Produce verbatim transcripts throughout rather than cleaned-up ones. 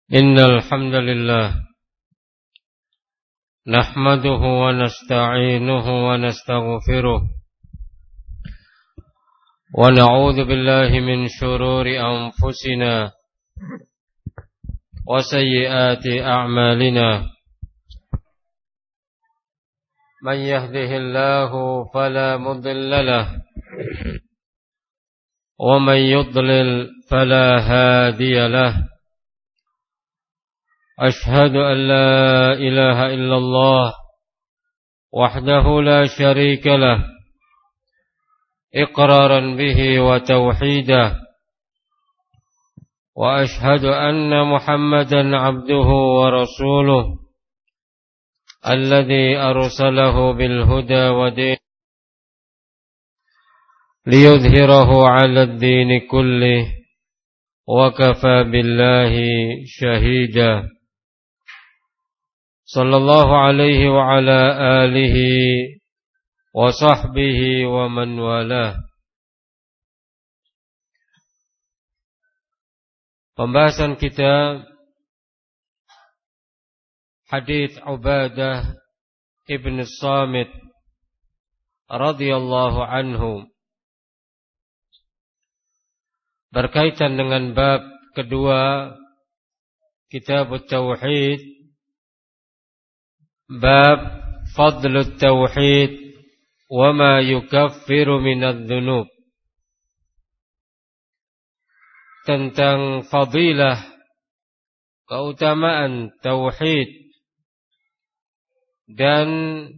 إن الحمد لله نحمده ونستعينه ونستغفره ونعوذ بالله من شرور أنفسنا وسيئات أعمالنا من يهده الله فلا مضل له ومن يضلل فلا هادي له أشهد أن لا إله إلا الله وحده لا شريك له إقرارا به وتوحيدا وأشهد أن محمدا عبده ورسوله الذي أرسله بالهدى ودين ليظهره على الدين كله وكفى بالله شهيدا صلى الله عليه وعلى آله وصحبه ومن والاه. Pembahasan kita hadits Ubadah ibn Samit radhiyallahu anhu berkaitan dengan bab kedua Kitab Tauhid, bab Fadlut Tauhid wa ma yukaffiru minadz dzunub, tentang fadilah keutamaan tauhid dan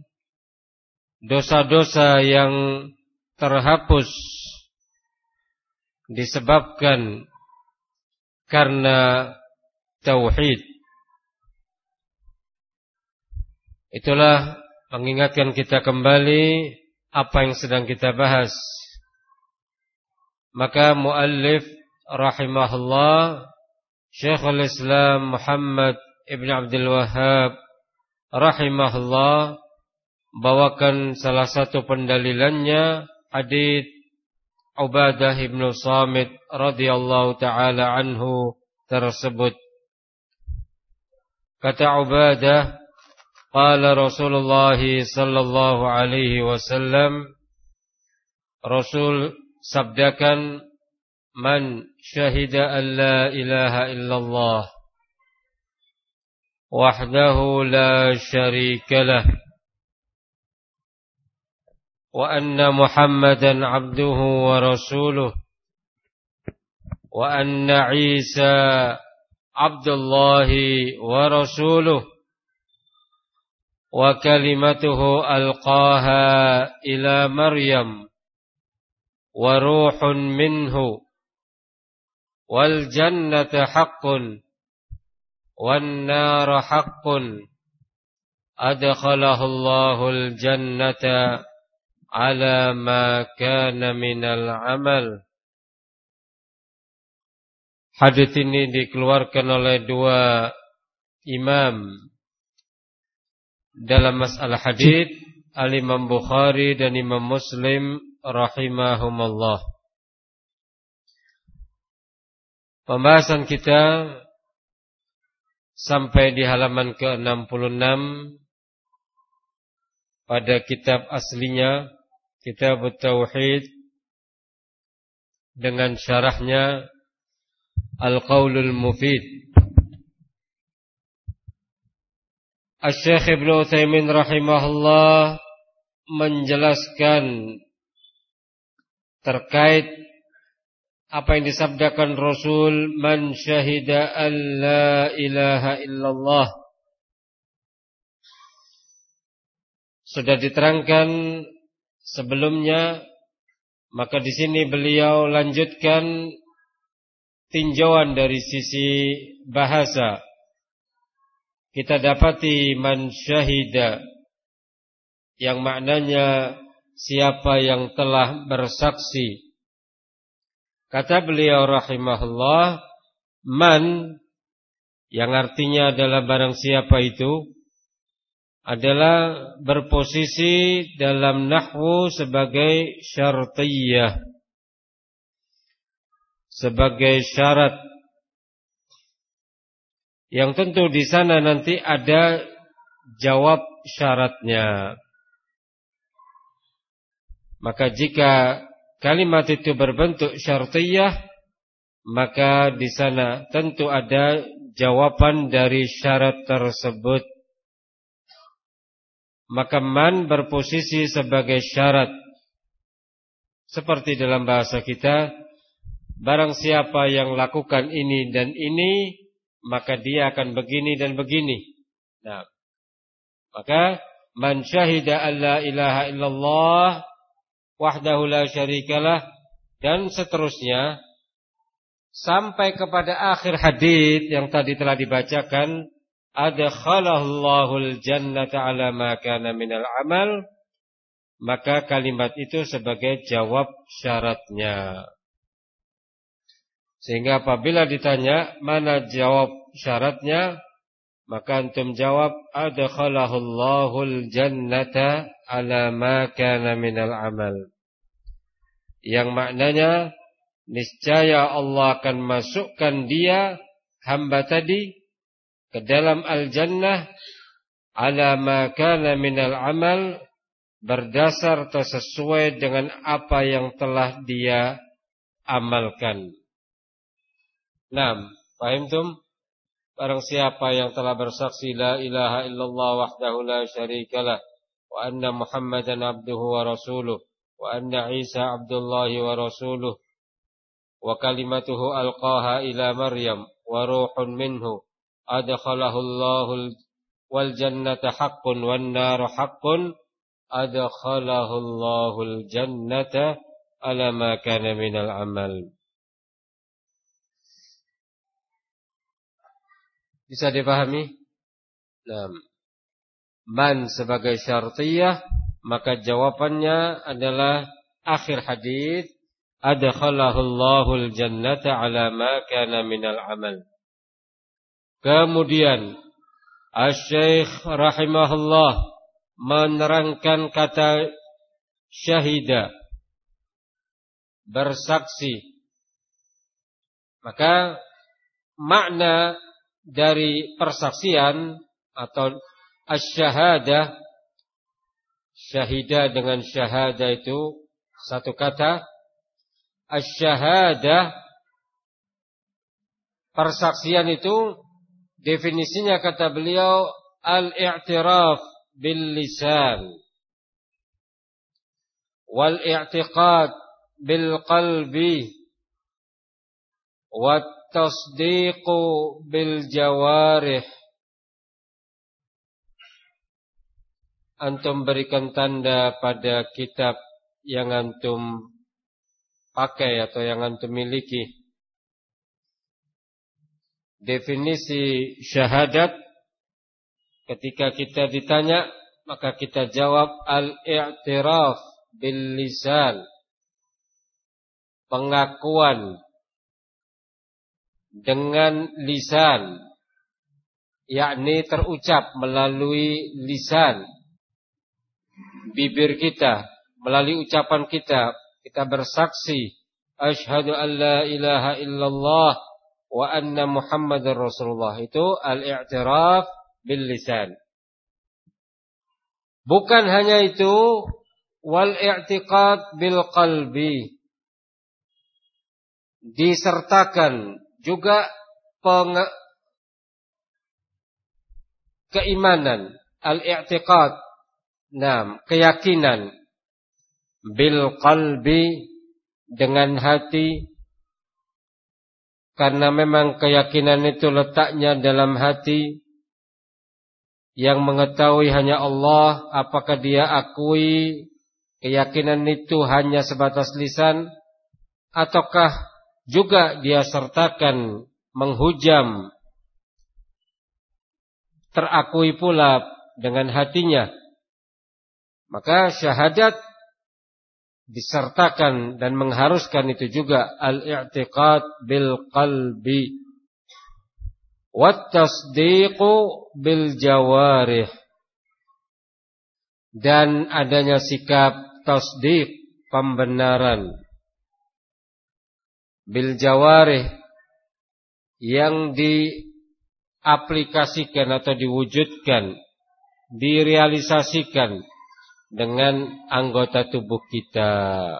dosa-dosa yang terhapus disebabkan karena tauhid. Itulah mengingatkan kita kembali apa yang sedang kita bahas. Maka muallif rahimahullah Syekhul Islam Muhammad ibn Abdul Wahhab rahimahullah bawakan salah satu pendalilannya hadits Ubadah ibn Samit radhiyallahu taala anhu tersebut. Kata Ubadah, qala Rasulullah sallallahu alaihi wasallam, Rasul sabdakan, man syahida an la ilaha illallah wahdahu la syarika lah wa anna Muhammadan abduhu wa rasuluh wa anna Isa abdullahi wa rasuluh wa kalimatuhu alqaha ila Maryam wa ruhun minhu wal jannata haqqun wan nara haqqun adkhalahu Allahul jannata ala ma kana minal amal. Hadits ini dikeluarkan oleh dua imam dalam masalah hadits, Al-Imam Bukhari dan Imam Muslim rahimahumullah. Pembahasan kita sampai di halaman ke enam puluh enam pada kitab aslinya, Kitab Tauhid, dengan syarahnya Al-Qaulul Mufid. Asy-Syaikh Ibnu Utsaimin rahimahullah menjelaskan terkait apa yang disabdakan Rasul, man syahida an la ilaha illallah. Sudah diterangkan sebelumnya, maka di sini beliau lanjutkan tinjauan dari sisi bahasa. Kita dapati man syahida yang maknanya siapa yang telah bersaksi. Kata beliau rahimahullah, man yang artinya adalah barang siapa itu adalah berposisi dalam nahwu sebagai syartiyah, sebagai syarat yang tentu di sana nanti ada jawab syaratnya. Maka jika kalimat itu berbentuk syartiyah, maka di sana tentu ada jawaban dari syarat tersebut. Maka man berposisi sebagai syarat. Seperti dalam bahasa kita, barang siapa yang lakukan ini dan ini, maka dia akan begini dan begini. Nah, maka man syahida an la ilaha illallah wahdahu la syarikalah dan seterusnya sampai kepada akhir hadits yang tadi telah dibacakan, adkhalahallahul jannata ala ma kana minal amal, maka kalimat itu sebagai jawab syaratnya. Sehingga apabila ditanya mana jawab syaratnya, maka antum jawab adkhalahallahul jannata ala ma kana minal amal, yang maknanya niscaya Allah akan masukkan dia, hamba tadi, ke dalam al-jannah ala ma kana minal amal, berdasar atau sesuai dengan apa yang telah dia amalkan. Naam, fahimtum? Barang siapa yang telah bersaksi la ilaha illallah wahdahu la syarikalah wa anna Muhammadan abduhu wa rasuluh wa anna Isa abdullahi wa rasuluh wa kalimatuhu alqaha ila Maryam wa ruhun minhu, adkhalahu Allahul wal jannata haqqun wan naru haqqun, adkhalahu Allahul jannata ala ma kana minal amal. Bisa dipahami? Nah, man sebagai syartiyah, maka jawabannya adalah akhir hadis, adkhalahu Allahul jannata ala ma kana minal amal. Kemudian Asy-Syaikh rahimahullah menerangkan kata syahida, bersaksi. Maka makna dari persaksian atau asy-syahadah, syahida dengan syahada itu satu kata. Asy-syahadah, persaksian itu definisinya kata beliau al-i'tiraf bil lisan wal i'tiqad bil qalbi wat tasdiqu bil jawarih. Antum berikan tanda pada kitab yang antum pakai atau yang antum miliki. Definisi syahadat, ketika kita ditanya, maka kita jawab al-i'tiraf bil lisan, pengakuan dengan lisan, yakni terucap melalui lisan, bibir kita, melalui ucapan kita, kita bersaksi asyhadu an la ilaha illallah wa anna Muhammadar Rasulullah. Itu al-i'tiraf bil lisan. Bukan hanya itu, wal i'tiqad bil qalbi, disertakan juga penge- keimanan, al-i'tiqad, nah, keyakinan, bil qalbi, dengan hati, karena memang keyakinan itu letaknya dalam hati. Yang mengetahui hanya Allah. Apakah dia akui keyakinan itu hanya sebatas lisan, ataukah juga dia sertakan menghujam, terakui pula dengan hatinya. Maka syahadat disertakan dan mengharuskan itu juga al-i'tiqad bil qalbi wat tasdiqu bil jawarih, dan adanya sikap tasdiq, pembenaran, bil jawarih, yang di diaplikasikan atau diwujudkan, direalisasikan dengan anggota tubuh kita.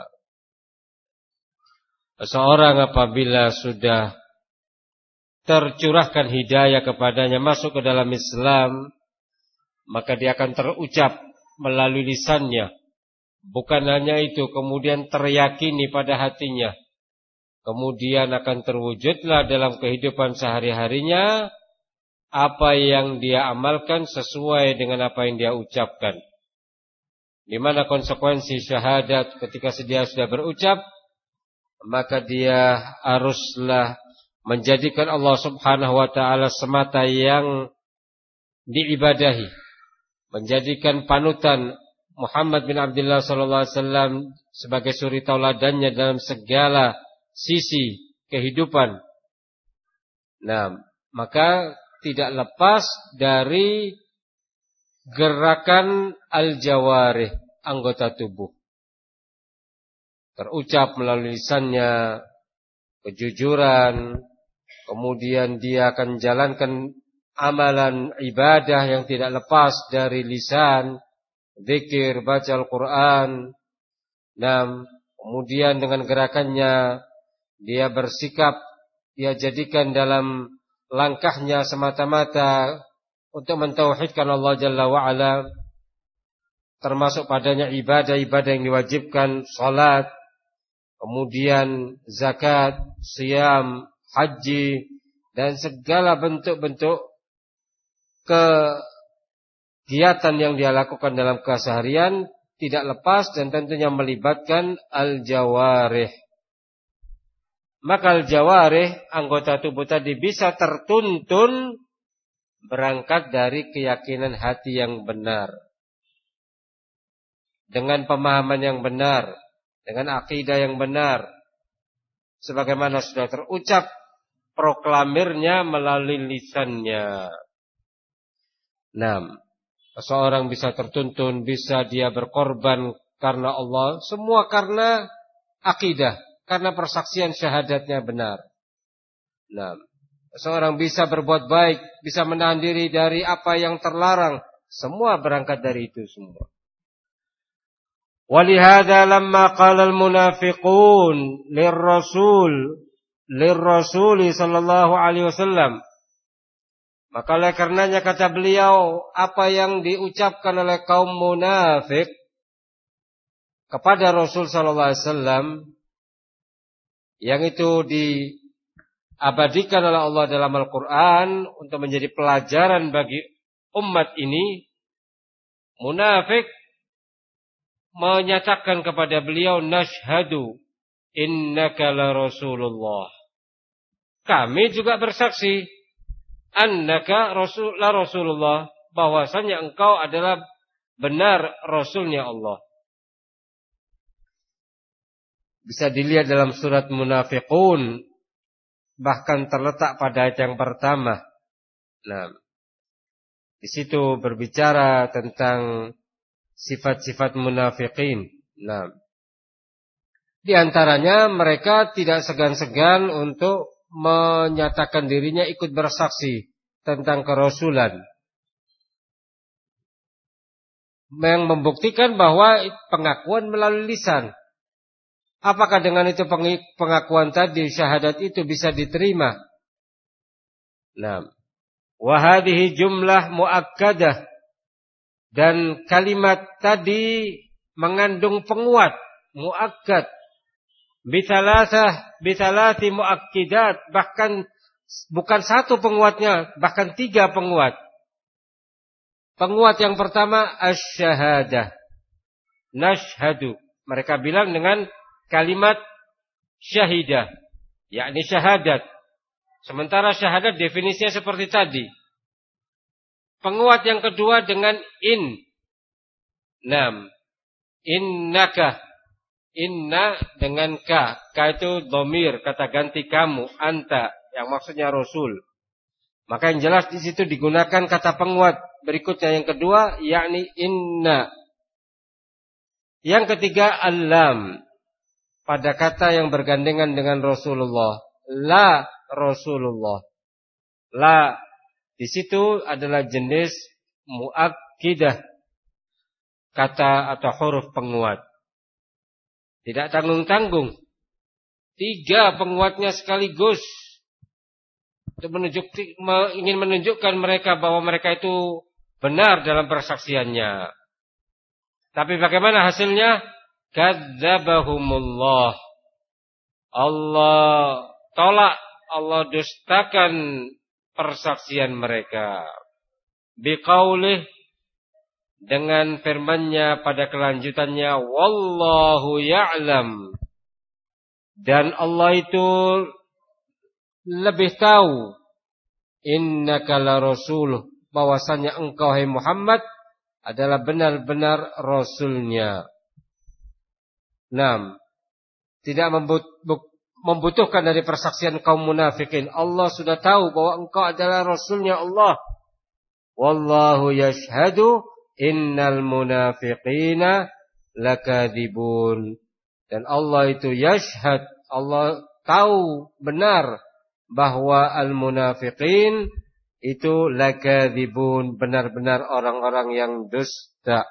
Seorang apabila sudah tercurahkan hidayah kepadanya masuk ke dalam Islam, maka dia akan terucap melalui lisannya. Bukan hanya itu, kemudian teryakini pada hatinya. Kemudian akan terwujudlah dalam kehidupan sehari-harinya apa yang dia amalkan sesuai dengan apa yang dia ucapkan. Di mana konsekuensi syahadat ketika dia sudah berucap, maka dia haruslah menjadikan Allah Subhanahu wa taala semata yang diibadahi, menjadikan panutan Muhammad bin Abdullah sallallahu alaihi wasallam sebagai suri tauladannya dalam segala sisi kehidupan. Nah, maka tidak lepas dari gerakan al-jawarih, anggota tubuh. Terucap melalui lisannya kejujuran, kemudian dia akan jalankan amalan ibadah yang tidak lepas dari lisan, zikir, baca Al-Quran. Nah, kemudian dengan gerakannya dia bersikap, dia jadikan dalam langkahnya semata-mata untuk mentauhidkan Allah Jalla wa'ala, termasuk padanya ibadah-ibadah yang diwajibkan, salat, kemudian zakat, siyam, haji, dan segala bentuk-bentuk kegiatan yang dia lakukan dalam keseharian tidak lepas dan tentunya melibatkan al-jawarih. Maka al-jawarih, anggota tubuh tadi, bisa tertuntun berangkat dari keyakinan hati yang benar, dengan pemahaman yang benar, dengan akidah yang benar, sebagaimana sudah terucap proklamirnya melalui lisannya. Nah, seseorang bisa tertuntun, bisa dia berkorban karena Allah, semua karena akidah, karena persaksian syahadatnya benar. Nah, seseorang bisa berbuat baik, bisa menahan diri dari apa yang terlarang, semua berangkat dari itu semua. Walihada lamma qala al-munafiqun lirrasul lirrasuli sallallahu alaihi wasallam, maka oleh karenanya kata beliau, apa yang diucapkan oleh kaum munafik kepada Rasul sallallahu alaihi wasallam, yang itu diabadikan oleh Allah dalam Al-Quran untuk menjadi pelajaran bagi umat ini, munafik menyatakan kepada beliau, nashhadu innaka la Rasulullah, kami juga bersaksi annaka rasul la Rasulullah, bahwasanya engkau adalah benar Rasulnya Allah. Bisa dilihat dalam surat Munafiqun, bahkan terletak pada ayat yang pertama. Nah, di situ berbicara tentang sifat-sifat munafiqin. Nah, di antaranya mereka tidak segan-segan untuk menyatakan dirinya ikut bersaksi tentang kerasulan, yang membuktikan bahwa pengakuan melalui lisan. Apakah dengan itu pengakuan tadi, syahadat itu bisa diterima? Nah, wa hadhihi jumlah muakkadah, dan kalimat tadi mengandung penguat, muakkad, bithalasah bithalati muakkidat, bahkan bukan satu penguatnya, bahkan tiga penguat. Penguat yang pertama asy-syahadah, nashhadu, mereka bilang dengan kalimat syahidah, yakni syahadat. Sementara syahadat definisinya seperti tadi. Penguat yang kedua dengan in. Nam. Innaka. Inna dengan ka. Ka itu dhamir, kata ganti kamu, anta, yang maksudnya Rasul. Maka yang jelas di situ digunakan kata penguat berikutnya yang kedua, yakni inna. Yang ketiga al-lam, pada kata yang bergandengan dengan Rasulullah. La Rasulullah. La, Di situ adalah jenis muakkidah, kata atau huruf penguat. Tidak tanggung-tanggung. Tiga penguatnya sekaligus. Untuk menunjuk, ingin menunjukkan mereka bahwa mereka itu benar dalam persaksiannya. Tapi bagaimana hasilnya? Kadzabahumullah. Allah tolak, Allah dustakan persaksian mereka. Biqaulih, dengan firman-Nya pada kelanjutannya, wallahu ya'lam. Dan Allah itu lebih tahu, innaka la rasuluh, bahwasanya engkau hai Muhammad adalah benar-benar rasulnya. Naam, tidak membutuhkan dari persaksian kaum munafikin. Allah sudah tahu bahwa engkau adalah rasulnya Allah. Wallahu yashhadu innal munafiqina lakadzibun. Dan Allah itu yashhad, Allah tahu benar bahwa al-munafiqin itu lakadzibun, benar-benar orang-orang yang dusta.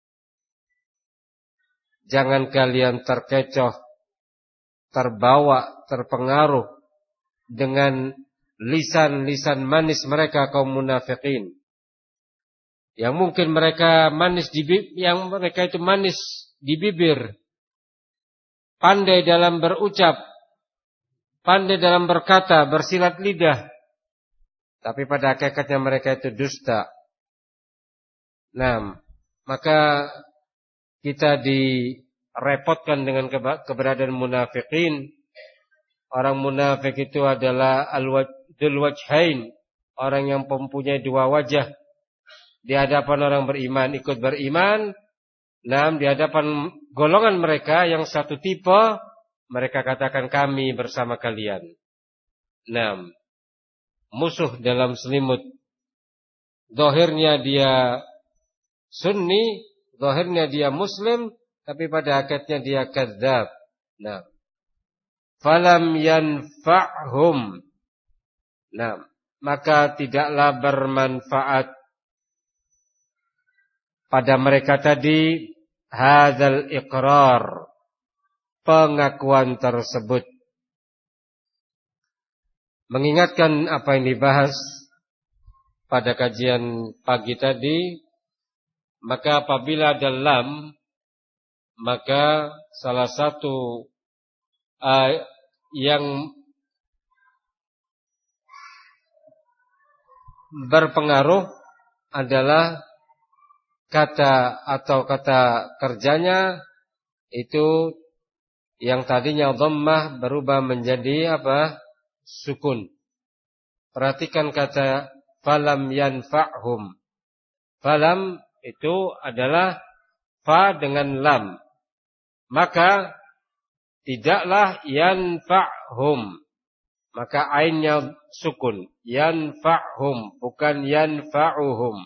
Jangan kalian terkecoh, terbawa, terpengaruh dengan lisan-lisan manis mereka kaum munafiqin. Yang mungkin mereka manis di bibir, yang mereka itu manis di bibir, pandai dalam berucap, pandai dalam berkata, bersilat lidah, tapi pada hakikatnya mereka itu dusta. Nah, maka kita direpotkan dengan keberadaan munafikin. Orang munafik itu adalah al-wajhul wajhain, orang yang mempunyai dua wajah. Di hadapan orang beriman ikut beriman, nah di hadapan golongan mereka yang satu tipe, mereka katakan kami bersama kalian. Nah, musuh dalam selimut. Zahirnya dia Sunni, zahirnya dia Muslim, tapi pada hakikatnya dia kadzdzab. Nah, falam yanfa'hum. Nah, maka tidaklah bermanfaat pada mereka tadi hadzal iqrar, pengakuan tersebut. Mengingatkan apa yang dibahas pada kajian pagi tadi, maka apabila ada lam, maka salah satu uh, yang berpengaruh adalah kata atau kata kerjanya itu yang tadinya dhammah berubah menjadi apa? Sukun. Perhatikan kata falam yanfa'hum. Falam itu adalah fa dengan lam. Maka tidaklah yanfa'hum. Maka ainnya sukun. Yanfa'hum, bukan yanfa'uhum.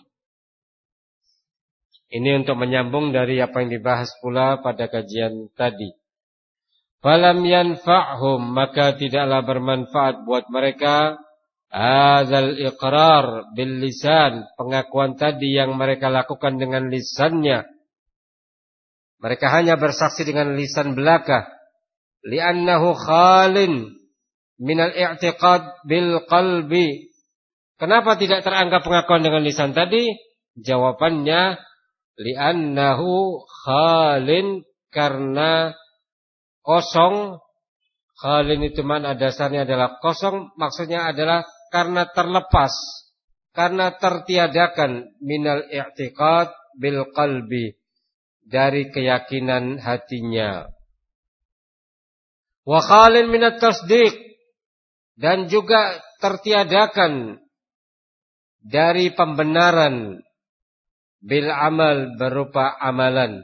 Ini untuk menyambung dari apa yang dibahas pula pada kajian tadi. Falam yanfa'hum, maka tidaklah bermanfaat buat mereka hadzal iqrar bil lisan, pengakuan tadi yang mereka lakukan dengan lisannya. Mereka hanya bersaksi dengan lisan belaka. Li'annahu khalin minal i'tiqad bil qalbi. Kenapa tidak teranggap pengakuan dengan lisan tadi? Jawabannya li'annahu khalin, karena kosong. Khalin itu mana dasarnya adalah kosong, maksudnya adalah karena terlepas, karena tertiadakan minal i'tiqad bil qalbi, dari keyakinan hatinya. Wa khalin minat tasdiq, dan juga tertiadakan dari pembenaran bil amal, berupa amalan.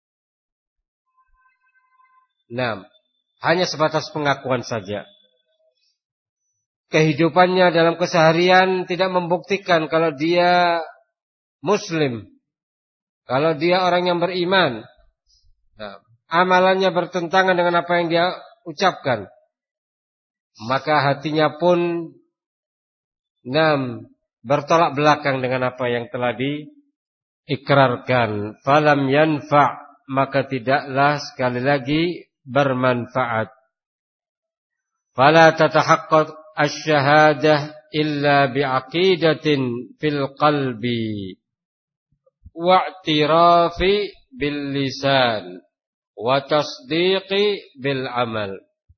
Nah, hanya sebatas pengakuan saja. Kehidupannya dalam keseharian tidak membuktikan kalau dia Muslim, kalau dia orang yang beriman. Nah, amalannya bertentangan dengan apa yang dia ucapkan. Maka hatinya pun nam bertolak belakang dengan apa yang telah diikrarkan. Falam yanfa', maka tidaklah sekali lagi bermanfaat. Fala tatahaqqaq asy-syahadah illa bi'aqidatin fil qalbi wa'tirafi bil lisan wa tasdiqi bil amal.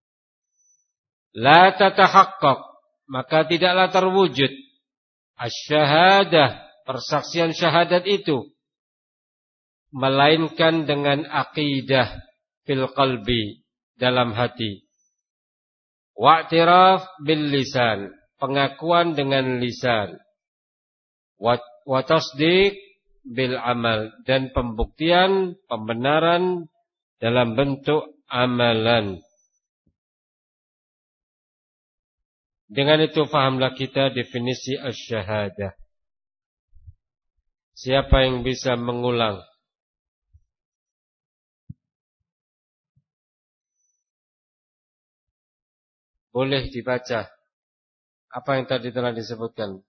La tatahaqqaq, maka tidaklah terwujud asy-syahadah, persaksian syahadat itu, melainkan dengan aqidah fil qalbi, dalam hati. Wa'tiraf bil lisan, pengakuan dengan lisan. Wa tasdiq bil amal, dan pembuktian, pembenaran dalam bentuk amalan. Dengan itu fahamlah kita definisi asy-syahadah. Siapa yang bisa mengulang? Boleh dibaca apa yang tadi telah disebutkan.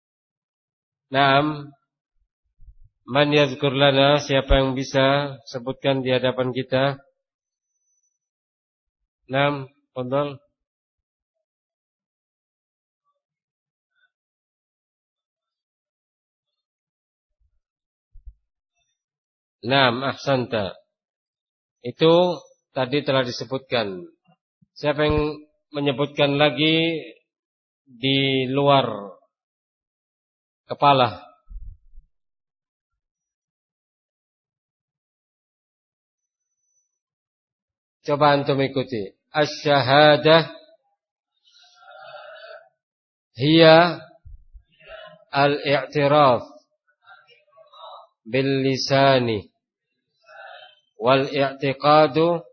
Naam, man yadhkur lana, siapa yang bisa sebutkan di hadapan kita? Naam, fadhal. Naam, ahsanta. Itu tadi telah disebutkan. Siapa yang menyebutkan lagi di luar kepala? Coba antum ikuti. Asy-syahadah hiya al-i'tiraf bil lisani wal i'tiqadu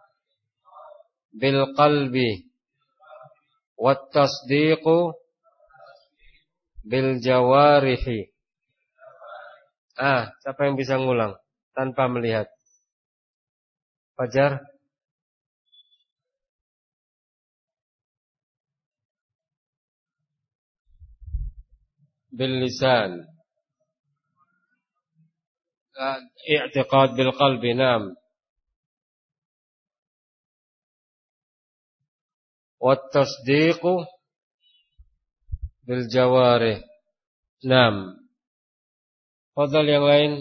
bil qalbi wat tasdiqu bil jawarihi. Ah, siapa yang bisa ngulang tanpa melihat? Fajar. Bil lisan, i'tiqad bil qalbi. Naam. Wat tasdiqu bil jawarih. Naam. Fadhal yang lain.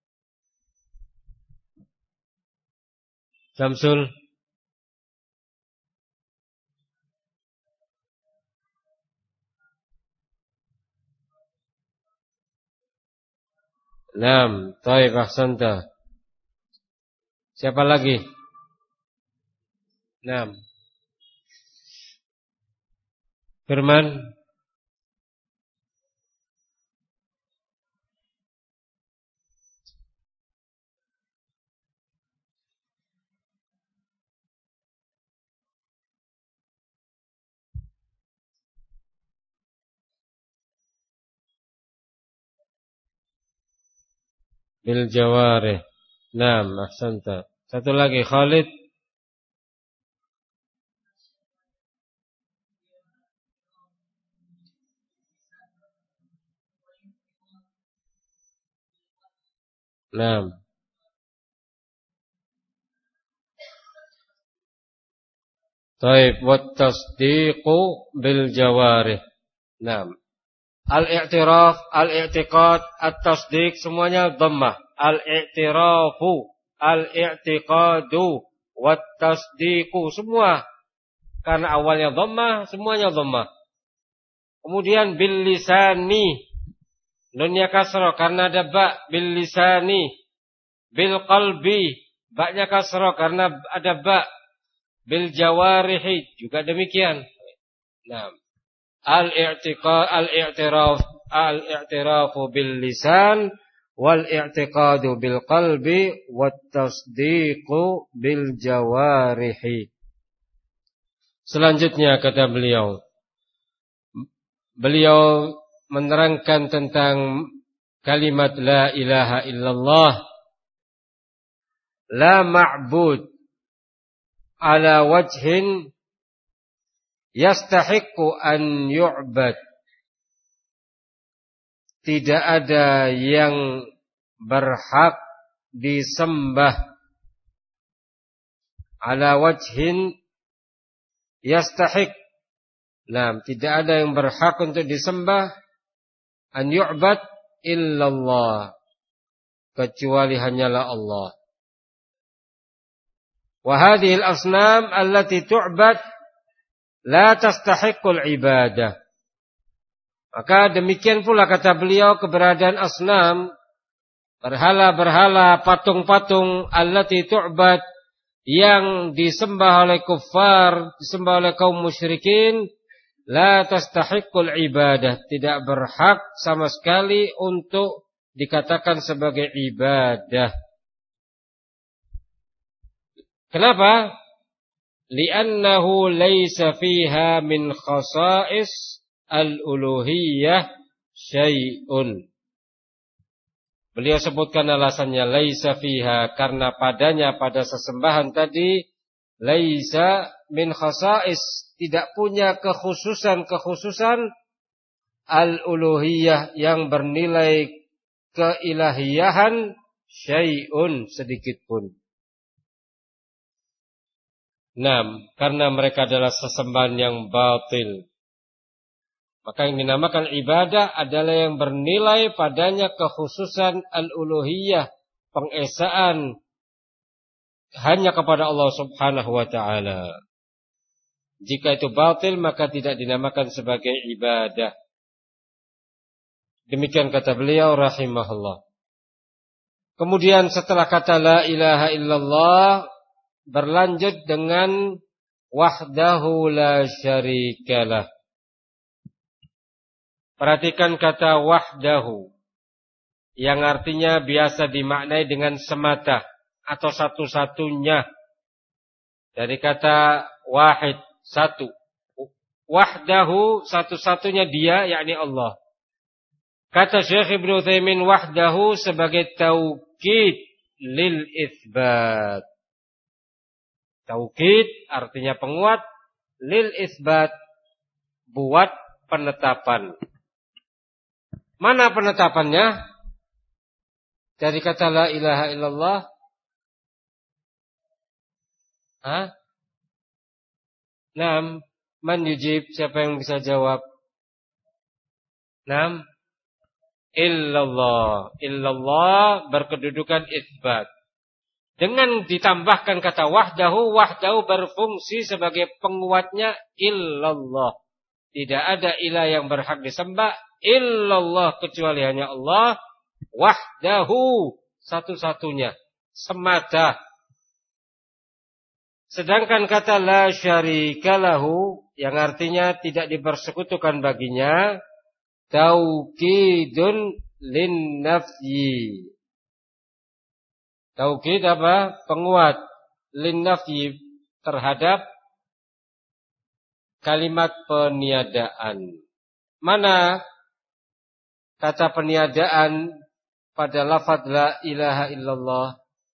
Syamsul. Naam, taib, ahsanta. Siapa lagi? Naam. Firman. Bil jawarih. Naam, ahsanta. Satu lagi, Khalid. Naam. Taib, wat tasdiqu bil jawarih. Naam. Al-i'tiraf, al-i'tiqad, at-tasdiq, semuanya dhammah. Al-i'tirafu, al-i'tiqadu, wat-tasdiqu, semua karena awalnya dhammah, semuanya dhammah. Kemudian bil lisani, nunnya kasrah karena ada ba. Bil lisani, bil qalbi, ba-nya kasrah karena ada ba. Bil jawarihi, juga demikian. Nah, al-i'tiqad, al-i'tiraf, al-i'tirafu bil lisan wal i'tiqadu bil qalbi wat tasdiqu bil jawarihi. Selanjutnya kata beliau, beliau menerangkan tentang kalimat la ilaha illallah. La ma'bud ala wajhin yastahiqqu an yu'bad tidak ada yang berhak disembah ala wajhin yastahiq. Nah, tidak ada yang berhak untuk disembah an yu'bad illallah, kecuali hanyalah Allah. Wa hadhihi al-asnam allati tu'bad la tastahiqqul ibadah. Maka demikian pula kata beliau keberadaan asnam, berhala-berhala, patung-patung allati tu'bad, yang disembah oleh kuffar, disembah oleh kaum musyrikin, la tastahiqqul ibadah, tidak berhak sama sekali untuk dikatakan sebagai ibadah. Kenapa? Li'annahu laysa fiha min khasa'is al-uluhiyah syai'un. Beliau sebutkan alasannya laisa fiha, karena padanya pada sesembahan tadi laisa min khasa'is, tidak punya kekhususan-kekhususan al-uluhiyah yang bernilai keilahiyahan syai'un, sedikit pun. Enam, karena mereka adalah sesembahan yang batil. Maka yang dinamakan ibadah adalah yang bernilai padanya kekhususan al-uluhiyah, pengesaan hanya kepada Allah Subhanahu wa taala. Jika itu batil, maka tidak dinamakan sebagai ibadah. Demikian kata beliau rahimahullah. Kemudian setelah kata la ilaha illallah, berlanjut dengan wahdahu la syarikalah. Perhatikan kata wahdahu, yang artinya biasa dimaknai dengan semata atau satu-satunya. Dari kata wahid, satu. Wahdahu, satu-satunya dia, yakni Allah. Kata Syekh Ibnu Utsaimin, wahdahu sebagai taukid lil itsbat. Taukid artinya penguat, lil itsbat buat penetapan. Mana penetapannya? Dari kata la ilaha illallah. Hah? Nam, man yujib, siapa yang bisa jawab? Nam, illallah. Illallah berkedudukan itsbat. Dengan ditambahkan kata wahdahu, wahdahu berfungsi sebagai penguatnya illallah. Tidak ada ilah yang berhak disembah illallah, kecuali hanya Allah, wahdahu, satu-satunya, semata. Sedangkan kata la syarikalahu, yang artinya tidak dipersekutukan baginya, taukidun lin nafyi. Taukid apa? Penguat lin nafyi, terhadap kalimat peniadaan. Mana kata peniadaan pada lafaz la ilaha illallah?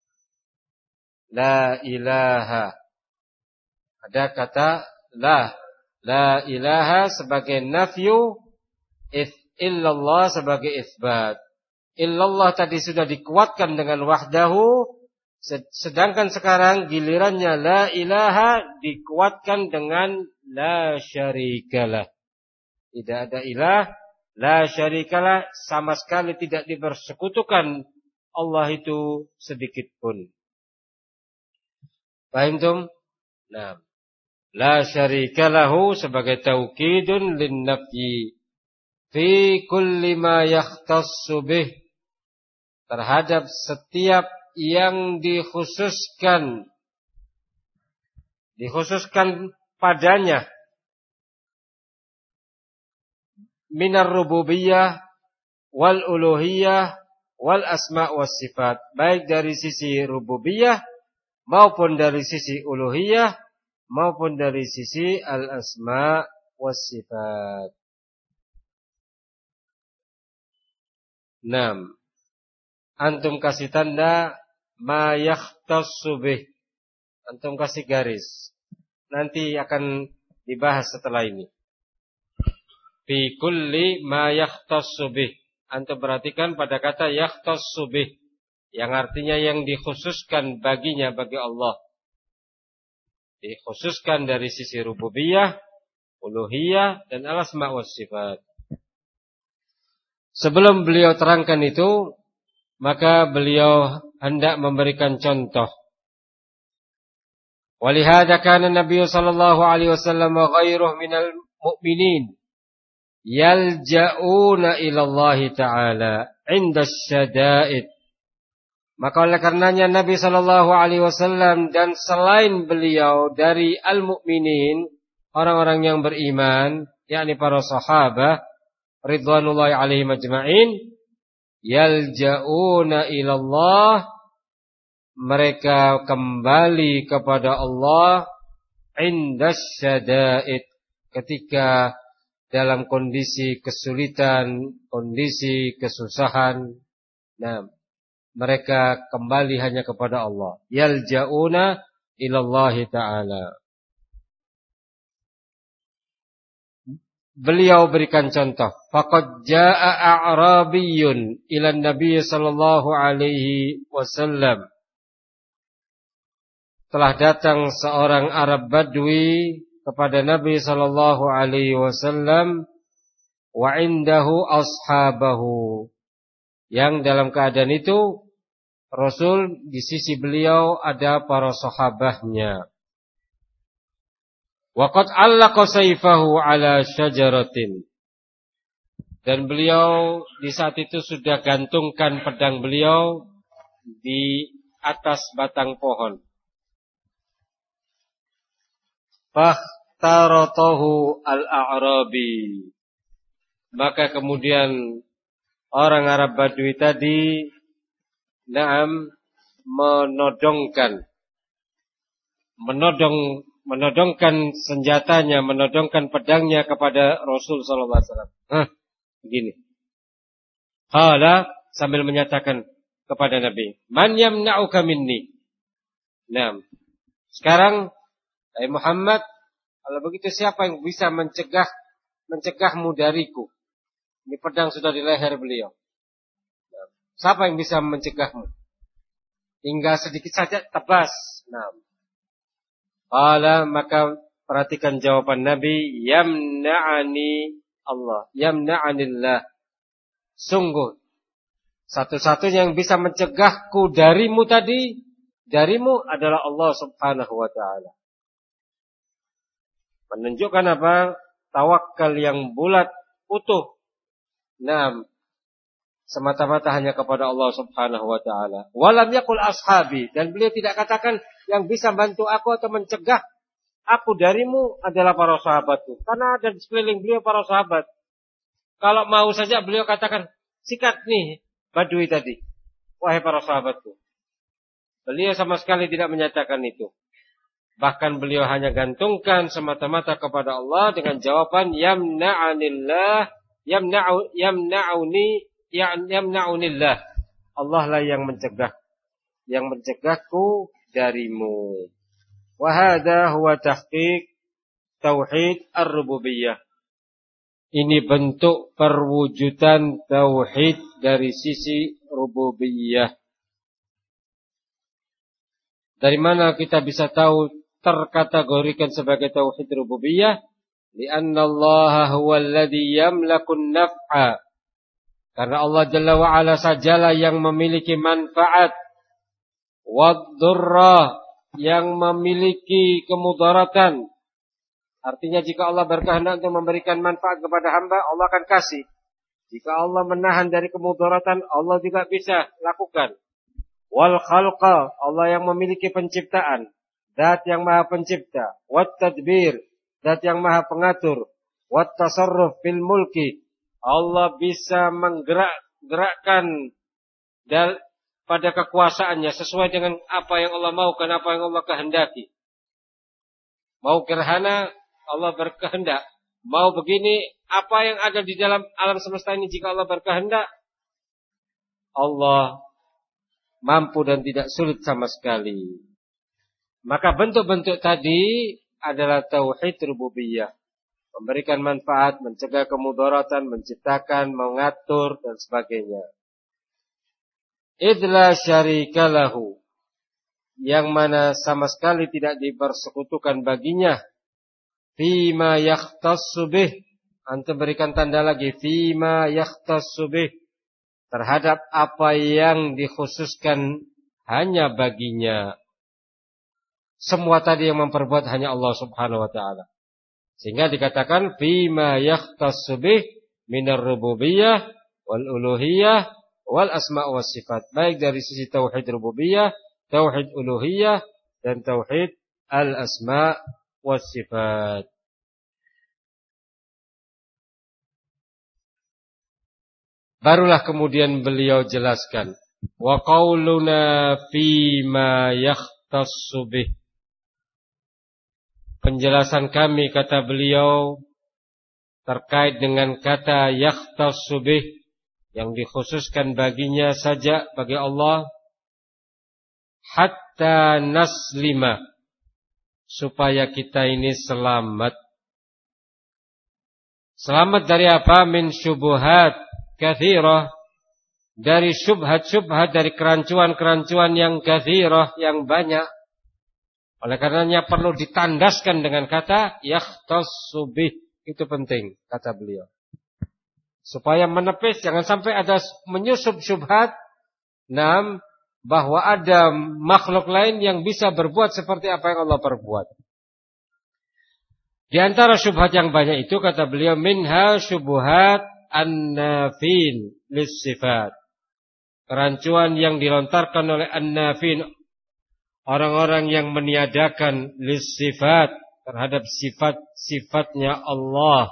La ilaha. Ada kata la. La ilaha sebagai nafyu, illallah sebagai isbat. Illallah tadi sudah dikuatkan dengan wahdahu, sedangkan sekarang gilirannya la ilaha dikuatkan dengan la syarikalah. Tidak ada ilah, la syarikalah, sama sekali tidak dipersekutukan Allah itu sedikit pun. Paham tum? Nah, la syarikalahu sebagai taukidun lin nafyi fi kulli ma yakhtassu bih, terhadap setiap yang dikhususkan dikhususkan padanya minar rububiyah wal uluhiyah wal asma' was sifat, baik dari sisi rububiyah maupun dari sisi uluhiyah maupun dari sisi al asma' was sifat. Enam. Antum kasih tanda ma yakhtassu bih. Antum kasih garis. Nanti akan dibahas setelah ini. Fi kulli ma yakhtassu bih. antum perhatikan pada kata yakhtassu bih, yang artinya yang dikhususkan baginya, bagi Allah. Dikhususkan dari sisi rububiyah, uluhiyah, dan al-asma' was sifat. Sebelum beliau terangkan itu, maka beliau hendak memberikan contoh. Walihada kana Nabi sallallahu alaihi wasallam wa ghairuhu minal mu'minin yalja'una ila Allah Ta'ala 'inda syada'id. Maka oleh karenanya Nabi sallallahu alaihi wasallam dan selain beliau dari al-mu'minin, orang-orang yang beriman, yakni para sahabat ridwanullahi alaihim ajma'in, yalja'una ila Allah, mereka kembali kepada Allah indas syada'id, ketika dalam kondisi kesulitan, kondisi kesusahan. Nah, mereka kembali hanya kepada Allah. Yalja'una ilallahi ta'ala. Beliau berikan contoh. Faqad jaa'a a'rabiyyun ila Nabi sallallahu alaihi wasallam. Telah datang seorang Arab Badui kepada Nabi sallallahu alaihi wasallam, wa indahu ashabahu, yang dalam keadaan itu Rasul di sisi beliau ada para sahabatnya. Wa qad 'allaqa sayfahu 'ala syajaratin, dan beliau di saat itu sudah gantungkan pedang beliau di atas batang pohon. Fakhtaratahu al-a'rabi, maka kemudian orang Arab Badui tadi na'am menodongkan menodong menodongkan senjatanya, menodongkan pedangnya kepada Rasul sallallahu alaihi wasallam. Hah, begini. Qala, sambil menyatakan kepada Nabi, "Man yamna'uka minni?" Nah, sekarang hai Muhammad, kalau begitu siapa yang bisa mencegah mencegahmu dariku? Ini pedang sudah di leher beliau. Nah, siapa yang bisa mencegahmu? Tinggal sedikit saja tebas. Nah, qala, maka perhatikan jawaban Nabi, yamna'ani Allah, yamna'anillah. Sungguh satu-satunya yang bisa mencegahku darimu tadi, darimu adalah Allah Subhanahu wa ta'ala. Menunjukkan apa? Tawakal yang bulat, utuh. Nah, semata-mata hanya kepada Allah Subhanahu wa ta'ala. Walam yakul ashabi, dan beliau tidak katakan yang bisa bantu aku atau mencegah aku darimu adalah para sahabatku. Karena ada di sekeliling beliau para sahabat. Kalau mau saja beliau katakan, sikat nih Badui tadi, wahai para sahabatku. Beliau sama sekali tidak menyatakan itu. Bahkan beliau hanya gantungkan semata-mata kepada Allah dengan jawaban yamna'anillah, yamna'u yamna'uni yamna'unillah. Allah lah yang mencegah, yang mencegahku darimu. Wa hadha huwa tahqiq tauhid ar-rububiyyah. Ini bentuk perwujudan tauhid dari sisi rububiyah. Dari mana kita bisa tahu terkategorikan sebagai tauhid rububiyah? Lianna Allah huwa alladhi yamlakun naf'a. Karena Allah Jalla wa Ala sajalah yang memiliki manfaat, wad-durra, yang memiliki kemudaratan. Artinya jika Allah berkehendak untuk memberikan manfaat kepada hamba, Allah akan kasih. Jika Allah menahan dari kemudaratan, Allah juga bisa lakukan. Wal khalqa, Allah yang memiliki penciptaan, Zat yang maha pencipta. Wat tadbir, Zat yang maha pengatur. Wat tasarruf fil mulki, Allah bisa menggerak-gerakkan pada kekuasaannya sesuai dengan apa yang Allah maukan, apa yang Allah kehendaki. Mau gerhana, Allah berkehendak. Mau begini, apa yang ada di dalam alam semesta ini jika Allah berkehendak, Allah mampu dan tidak sulit sama sekali. Maka bentuk-bentuk tadi adalah tauhid rububiyah. memberikan manfaat, mencegah kemudaratan, menciptakan, mengatur dan sebagainya. Idla syarika lahu, yang mana sama sekali tidak dipersekutukan baginya. Fima yakhtassu bih, antum berikan tanda lagi, fima yakhtassu bih, terhadap apa yang dikhususkan hanya baginya. Semua tadi yang memperbuat hanya Allah Subhanahu wa taala. Sehingga dikatakan fima yakhtassu bih minar rububiyyah wal uluhiyyah wal asma' was sifat. Baik dari sisi tauhid rububiyah, tauhid uluhiyah dan tauhid al asma' was sifat. Barulah kemudian beliau jelaskan, wa qauluna fima yakhtassu bih. Penjelasan kami, kata beliau, terkait dengan kata yakhtassu bih, yang dikhususkan baginya saja, bagi Allah, hatta naslima, supaya kita ini selamat. Selamat dari apa? Min syubuhat kathirah, dari syubhat-syubhat, dari kerancuan-kerancuan yang kathirah, yang banyak. Oleh karenanya perlu ditandaskan dengan kata yakhtassu bih. Itu penting, kata beliau. Supaya menepis, jangan sampai ada menyusup syubhat, nam, bahwa ada makhluk lain yang bisa berbuat seperti apa yang Allah perbuat. Di antara syubhat yang banyak itu, kata beliau, minha syubuhat an-nafin lis-sifat. Kerancuan yang dilontarkan oleh an-nafin, orang-orang yang meniadakan lis-sifat, terhadap sifat-sifatnya Allah.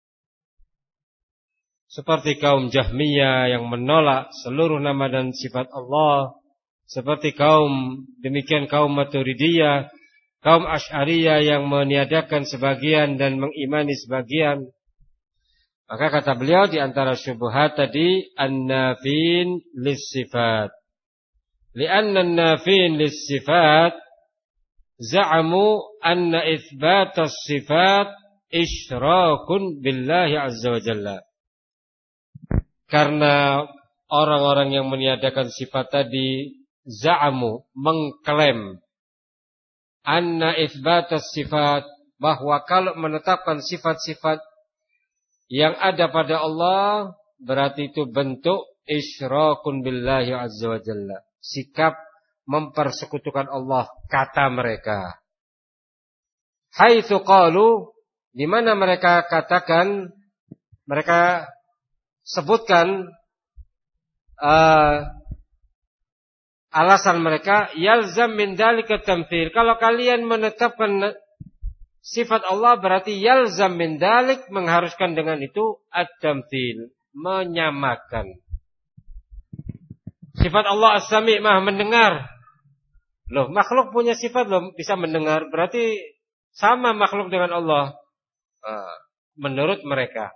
Seperti kaum Jahmiyah yang menolak seluruh nama dan sifat Allah. Seperti kaum, demikian kaum Maturidiyah, kaum Asy'ariyah yang meniadakan sebagian dan mengimani sebagian. Maka kata beliau di antara syubhat tadi, an-nafin lis-sifat. Li'anna an-nafin lis-sifat za'amu anna itsbatas sifat isyrakun billahi azza wa jalla. Karena orang-orang yang meniadakan sifat tadi za'amu, mengklaim anna itsbatas sifat, bahwa kalau menetapkan sifat-sifat yang ada pada Allah, berarti itu bentuk isyrakun billahi azza wa jalla, sikap mempersekutukan Allah, kata mereka. Haitsu qalu, di mana mereka katakan, mereka sebutkan uh, alasan mereka, yalzam min dzalika tamtsil. Kalau kalian menetapkan sifat Allah, berarti yalzam min dzalik, mengharuskan dengan itu at-tamtsil, menyamakan. Sifat Allah as-sami', maha mendengar. Loh, makhluk punya sifat loh, bisa mendengar, berarti sama makhluk dengan Allah. Uh, menurut mereka,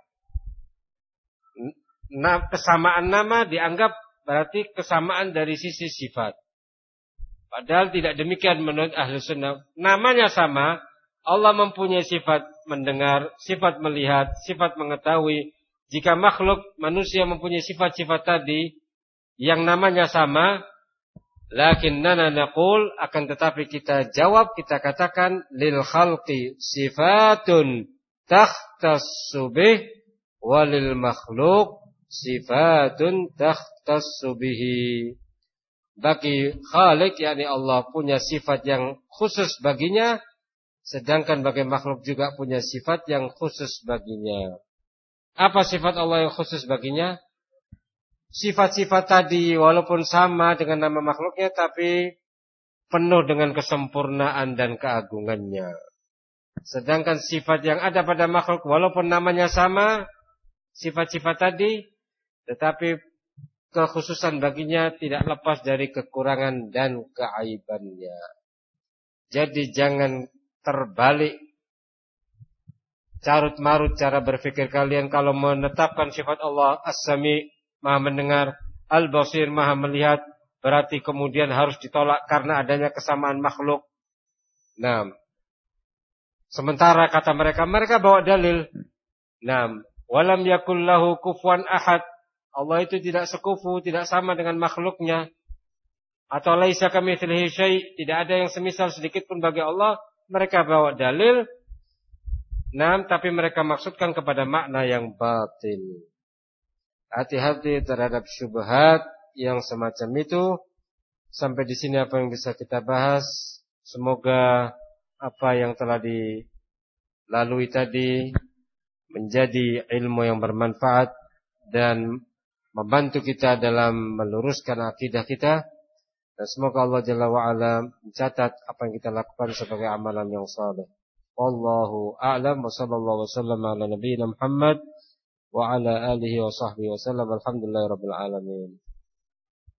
nah, kesamaan nama dianggap berarti kesamaan dari sisi sifat. Padahal tidak demikian menurut ahli sunnah. Namanya sama, Allah mempunyai sifat mendengar, sifat melihat, sifat mengetahui. Jika makhluk manusia mempunyai sifat-sifat tadi yang namanya sama, lakinnana naqul, akan tetapi kita jawab, kita katakan, lil khalqi sifatun takhtassu bih walil makhluk sifatun takhtassu bihi. Bagi Khalik, yakni Allah, punya sifat yang khusus baginya, sedangkan bagi makhluk juga punya sifat yang khusus baginya. Apa sifat Allah yang khusus baginya? Sifat-sifat tadi walaupun sama dengan nama makhluknya, tapi penuh dengan kesempurnaan dan keagungannya. Sedangkan sifat yang ada pada makhluk walaupun namanya sama, sifat-sifat tadi, tetapi kekhususan baginya tidak lepas dari kekurangan dan keaibannya. Jadi jangan terbalik, carut marut cara berpikir kalian. Kalau menetapkan sifat Allah as-sami', maha mendengar, al-basir, maha melihat, berarti kemudian harus ditolak karena adanya kesamaan makhluk. Nah, Sementara kata mereka, mereka bawa dalil. Naam, walam yakul lahu kufuwan ahad. Allah itu tidak sekufu, tidak sama dengan makhluknya. Atau laisa kamitslihi syai', tidak ada yang semisal sedikit pun bagi Allah. Mereka bawa dalil. Naam, tapi mereka maksudkan kepada makna yang batil. Hati-hati terhadap syubhat yang semacam itu. Sampai di sini apa yang bisa kita bahas. Semoga apa yang telah dilalui tadi menjadi ilmu yang bermanfaat dan membantu kita dalam meluruskan akidah kita. Dan semoga Allah Jalla wa'ala mencatat apa yang kita lakukan sebagai amalan yang saleh. Wallahu a'lam wa sallallahu wa sallam ala nabiyyina Muhammad wa ala alihi wa sahbihi wa sallam. Alhamdulillahirabbil alamin.